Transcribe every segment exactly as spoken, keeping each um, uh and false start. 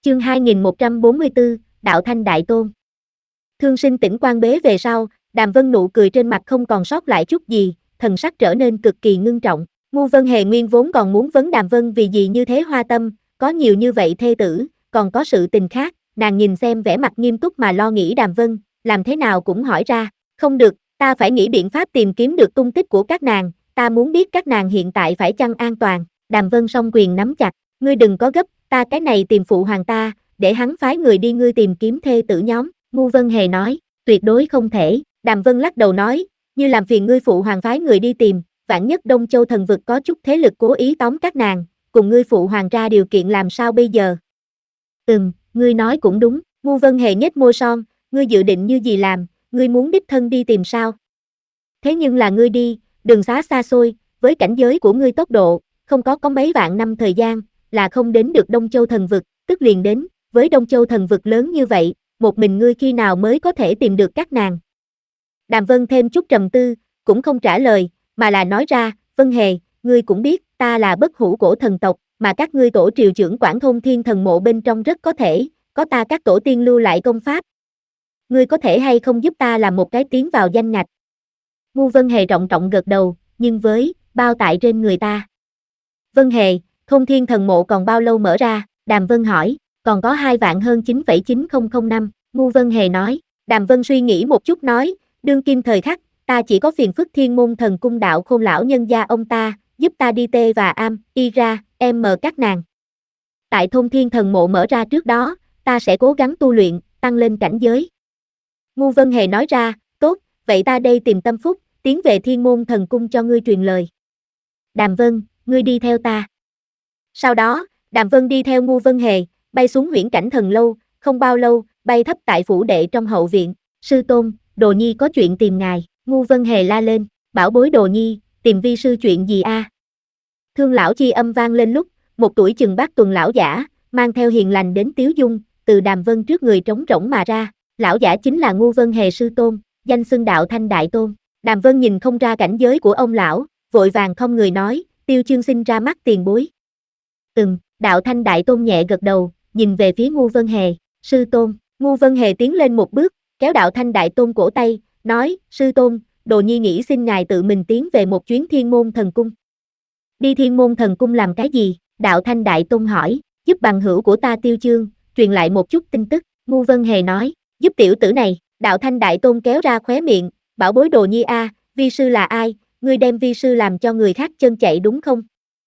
Chương hai nghìn một trăm bốn mươi tư, Đạo Thanh Đại Tôn. Thương sinh tỉnh quan bế về sau, Đàm Vân nụ cười trên mặt không còn sót lại chút gì, thần sắc trở nên cực kỳ ngưng trọng. Ngu Vân Hề nguyên vốn còn muốn vấn Đàm Vân vì gì như thế hoa tâm, có nhiều như vậy thê tử, còn có sự tình khác, nàng nhìn xem vẻ mặt nghiêm túc mà lo nghĩ Đàm Vân, làm thế nào cũng hỏi ra, không được, ta phải nghĩ biện pháp tìm kiếm được tung tích của các nàng, ta muốn biết các nàng hiện tại phải chăng an toàn. Đàm Vân song quyền nắm chặt, ngươi đừng có gấp, ta cái này tìm phụ hoàng ta, để hắn phái người đi ngươi tìm kiếm thê tử nhóm. Ngu Vân Hề nói, tuyệt đối không thể. Đàm Vân lắc đầu nói, như làm phiền ngươi phụ hoàng phái người đi tìm, vạn nhất Đông Châu thần vực có chút thế lực cố ý tóm các nàng, cùng ngươi phụ hoàng ra điều kiện làm sao bây giờ? Ừm, ngươi nói cũng đúng. Ngu Vân Hề nhếch môi son, ngươi dự định như gì làm, ngươi muốn đích thân đi tìm sao? Thế nhưng là ngươi đi, đường xá xa xôi, với cảnh giới của ngươi tốc độ, không có có mấy vạn năm thời gian, là không đến được Đông Châu thần vực, tức liền đến, với Đông Châu thần vực lớn như vậy, một mình ngươi khi nào mới có thể tìm được các nàng? Đàm Vân thêm chút trầm tư, cũng không trả lời, mà là nói ra, Vân Hề, ngươi cũng biết, ta là bất hủ cổ thần tộc, mà các ngươi tổ triều trưởng quản thôn thiên thần mộ bên trong rất có thể, có ta các tổ tiên lưu lại công pháp. Ngươi có thể hay không giúp ta làm một cái tiến vào danh ngạch? Ngu Vân Hề trọng trọng gật đầu, nhưng với, bao tại trên người ta. Vân Hề, thôn thiên thần mộ còn bao lâu mở ra? Đàm Vân hỏi, còn có hai vạn hơn chín phẩy chín không không năm, Ngu Vân Hề nói. Đàm Vân suy nghĩ một chút nói, đương kim thời khắc, ta chỉ có phiền phức thiên môn thần cung đạo khôn lão nhân gia ông ta, giúp ta đi tê và am, y ra, em mờ các nàng. Tại thôn thiên thần mộ mở ra trước đó, ta sẽ cố gắng tu luyện, tăng lên cảnh giới. Ngu Vân Hề nói ra, tốt, vậy ta đây tìm tâm phúc, tiến về thiên môn thần cung cho ngươi truyền lời. Đàm Vân, ngươi đi theo ta. Sau đó, Đàm Vân đi theo Ngu Vân Hề, bay xuống huyễn cảnh thần lâu, không bao lâu, bay thấp tại phủ đệ trong hậu viện. Sư tôn, Đồ Nhi có chuyện tìm ngài. Ngu Vân Hề la lên, bảo bối Đồ Nhi, tìm vi sư chuyện gì a? À? Thương lão chi âm vang lên lúc, một tuổi chừng bát tuần lão giả, mang theo hiền lành đến tiếu dung, từ Đàm Vân trước người trống rỗng mà ra. Lão giả chính là Ngu Vân Hề sư tôn, danh xưng Đạo Thanh Đại Tôn. Đàm Vân nhìn không ra cảnh giới của ông lão, vội vàng không người nói, Tiêu Chương xin ra mắt tiền bối. Ừm, Đạo Thanh Đại Tôn nhẹ gật đầu, nhìn về phía Ngu Vân Hề, sư tôn. Ngu Vân Hề tiến lên một bước, kéo Đạo Thanh Đại Tôn cổ tay, nói, sư tôn, Đồ Nhi nghĩ xin ngài tự mình tiến về một chuyến thiên môn thần cung. Đi thiên môn thần cung làm cái gì? Đạo Thanh Đại Tôn hỏi, giúp bằng hữu của ta Tiêu Chương, truyền lại một chút tin tức. Ngu Vân Hề nói, giúp tiểu tử này. Đạo Thanh Đại Tôn kéo ra khóe miệng, bảo bối Đồ Nhi a, vi sư là ai, ngươi đem vi sư làm cho người khác chân chạy đúng không?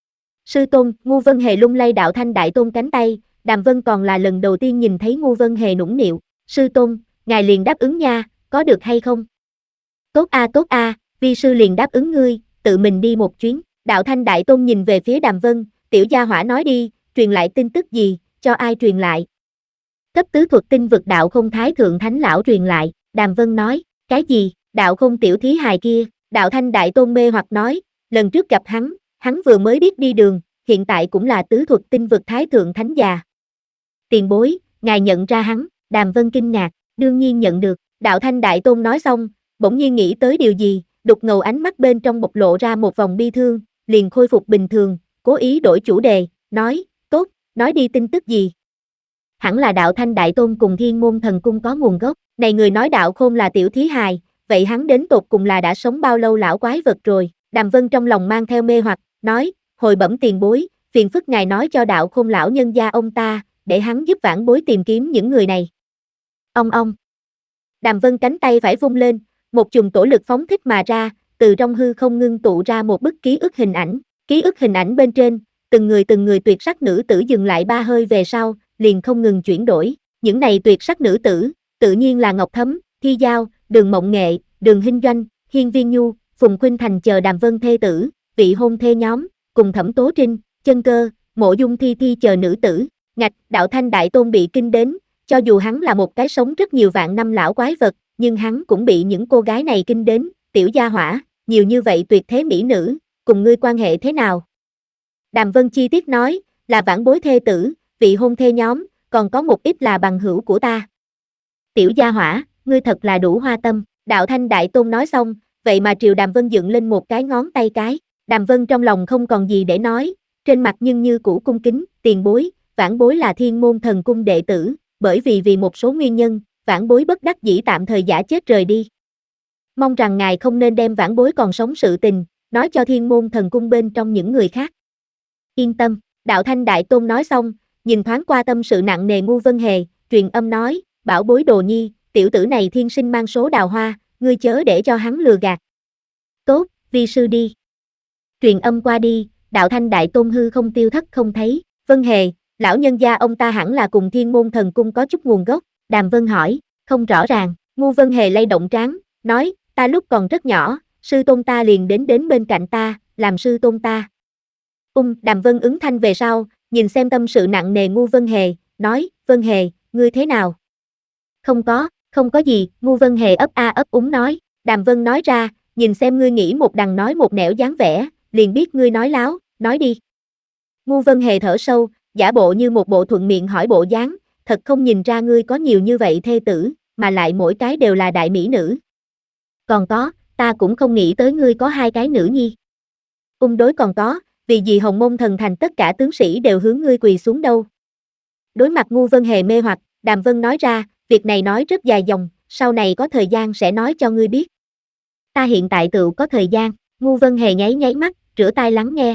Sư tôn, Ngu Vân Hề lung lay Đạo Thanh Đại Tôn cánh tay, Đàm Vân còn là lần đầu tiên nhìn thấy Ngu Vân Hề nũng nịu, sư tôn, ngài liền đáp ứng nha, có được hay không? Tốt a tốt a, vi sư liền đáp ứng ngươi, tự mình đi một chuyến. Đạo Thanh Đại Tôn nhìn về phía Đàm Vân, tiểu gia hỏa nói đi, truyền lại tin tức gì, cho ai truyền lại? Cấp tứ thuật tinh vực đạo không thái thượng thánh lão truyền lại. Đàm Vân nói, cái gì? Đạo không tiểu thí hài kia. Đạo Thanh Đại Tôn mê hoặc nói, lần trước gặp hắn, hắn vừa mới biết đi đường, hiện tại cũng là tứ thuật tinh vực thái thượng thánh già. Tiền bối, ngài nhận ra hắn? Đàm Vân kinh ngạc, đương nhiên nhận được. Đạo Thanh Đại Tôn nói xong, bỗng nhiên nghĩ tới điều gì, đục ngầu ánh mắt bên trong bộc lộ ra một vòng bi thương, liền khôi phục bình thường, cố ý đổi chủ đề, nói, tốt, nói đi tin tức gì? Hẳn là Đạo Thanh Đại Tôn cùng thiên môn thần cung có nguồn gốc, này người nói Đạo Khôn là tiểu thí hài, vậy hắn đến tột cùng là đã sống bao lâu lão quái vật rồi? Đàm Vân trong lòng mang theo mê hoặc, nói, hồi bẩm tiền bối, phiền phức ngài nói cho Đạo Khôn lão nhân gia ông ta, để hắn giúp vãn bối tìm kiếm những người này. Ông ông. Đàm Vân cánh tay phải vung lên, một chùm tổ lực phóng thích mà ra, từ trong hư không ngưng tụ ra một bức ký ức hình ảnh, ký ức hình ảnh bên trên, từng người từng người tuyệt sắc nữ tử dừng lại ba hơi về sau, liền không ngừng chuyển đổi, những này tuyệt sắc nữ tử, tự nhiên là Ngọc Thấm, Thi Giao, Đường Mộng Nghệ, Đường Hinh Doanh, Hiên Viên Nhu, Phùng Khuynh Thành chờ Đàm Vân thê tử, vị hôn thê nhóm, cùng Thẩm Tố Trinh, Chân Cơ, Mộ Dung Thi Thi chờ nữ tử. Ngạch, Đạo Thanh Đại Tôn bị kinh đến, cho dù hắn là một cái sống rất nhiều vạn năm lão quái vật, nhưng hắn cũng bị những cô gái này kinh đến, tiểu gia hỏa, nhiều như vậy tuyệt thế mỹ nữ, cùng ngươi quan hệ thế nào? Đàm Vân chi tiết nói, là vãn bối thê tử, vị hôn thê nhóm, còn có một ít là bằng hữu của ta. Tiểu gia hỏa, ngươi thật là đủ hoa tâm. Đạo Thanh Đại Tôn nói xong, vậy mà triều Đàm Vân dựng lên một cái ngón tay cái. Đàm Vân trong lòng không còn gì để nói, trên mặt nhưng như cũ cung kính, tiền bối, vãn bối là Thiên Môn Thần Cung đệ tử, bởi vì vì một số nguyên nhân, vãn bối bất đắc dĩ tạm thời giả chết rời đi. Mong rằng ngài không nên đem vãn bối còn sống sự tình, nói cho Thiên Môn Thần Cung bên trong những người khác. Yên tâm, Đạo Thanh Đại Tôn nói xong, nhìn thoáng qua tâm sự nặng nề Ngu Vân Hề, truyền âm nói, bảo bối đồ nhi, tiểu tử này thiên sinh mang số đào hoa, ngươi chớ để cho hắn lừa gạt. Tốt, vi sư đi. Truyền âm qua đi, Đạo Thanh Đại Tôn hư không tiêu thất không thấy. Vân Hề, lão nhân gia ông ta hẳn là cùng Thiên Môn Thần Cung có chút nguồn gốc. Đàm Vân hỏi, không rõ ràng. Ngu Vân Hề lay động trán, nói, ta lúc còn rất nhỏ, sư tôn ta liền đến đến bên cạnh ta, làm sư tôn ta. Ung, Đàm Vân ứng thanh về sau, nhìn xem tâm sự nặng nề Ngu Vân Hề, nói, Vân Hề, ngươi thế nào? Không có, không có gì, Ngu Vân Hề ấp a ấp úng nói. Đàm Vân nói ra, nhìn xem ngươi nghĩ một đằng nói một nẻo dáng vẻ, liền biết ngươi nói láo, nói đi. Ngu Vân Hề thở sâu, giả bộ như một bộ thuận miệng hỏi bộ dáng, thật không nhìn ra ngươi có nhiều như vậy thê tử, mà lại mỗi cái đều là đại mỹ nữ. Còn có, ta cũng không nghĩ tới ngươi có hai cái nữ nhi. Ung đối còn có, vì gì Hồng Môn Thần Thành tất cả tướng sĩ đều hướng ngươi quỳ xuống đâu. Đối mặt Ngu Vân Hề mê hoặc, Đàm Vân nói ra, việc này nói rất dài dòng, sau này có thời gian sẽ nói cho ngươi biết. Ta hiện tại tự có thời gian, Ngu Vân Hề nháy nháy mắt, rửa tai lắng nghe.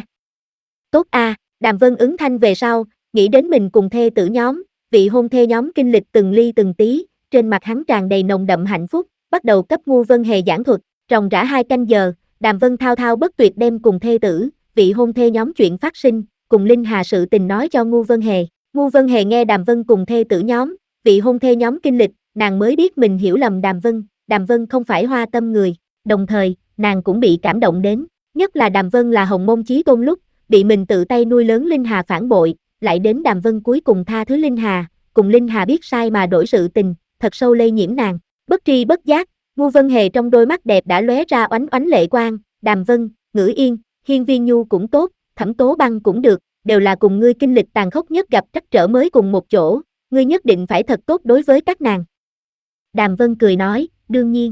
Tốt a, à, Đàm Vân ứng thanh về sau, nghĩ đến mình cùng thê tử nhóm, vị hôn thê nhóm kinh lịch từng ly từng tí, trên mặt hắn tràn đầy nồng đậm hạnh phúc, bắt đầu cấp Ngu Vân Hề giảng thuật, ròng rã hai canh giờ, Đàm Vân thao thao bất tuyệt đem cùng thê tử, vị hôn thê nhóm chuyện phát sinh, cùng Linh Hà sự tình nói cho Ngu Vân Hề. Ngu Vân Hề nghe Đàm Vân cùng thê tử nhóm, vị hôn thê nhóm kinh lịch, nàng mới biết mình hiểu lầm Đàm Vân, Đàm Vân không phải hoa tâm người, đồng thời, nàng cũng bị cảm động đến, nhất là Đàm Vân là Hồng Môn chí tôn lúc, bị mình tự tay nuôi lớn Linh Hà phản bội, lại đến Đàm Vân cuối cùng tha thứ Linh Hà, cùng Linh Hà biết sai mà đổi sự tình, thật sâu lây nhiễm nàng, bất tri bất giác, Ngu Vân Hề trong đôi mắt đẹp đã lóe ra oánh oánh lệ quang, Đàm Vân, Ngữ Yên, Hiên Viên Nhu cũng tốt, Thẩm Tố Băng cũng được, đều là cùng ngươi kinh lịch tàn khốc nhất gặp trắc trở mới cùng một chỗ, ngươi nhất định phải thật tốt đối với các nàng. Đàm Vân cười nói, đương nhiên.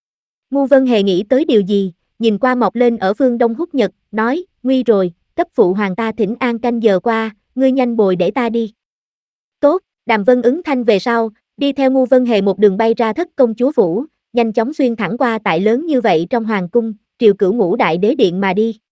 Ngu Vân Hề nghĩ tới điều gì, nhìn qua mọc lên ở phương Đông Húc Nhật, nói, nguy rồi, cấp phụ hoàng ta thỉnh an canh giờ qua, ngươi nhanh bồi để ta đi. Tốt, Đàm Vân ứng thanh về sau, đi theo Ngu Vân Hề một đường bay ra thất công chúa phủ, nhanh chóng xuyên thẳng qua tại lớn như vậy trong hoàng cung, triều cửu ngũ đại đế điện mà đi.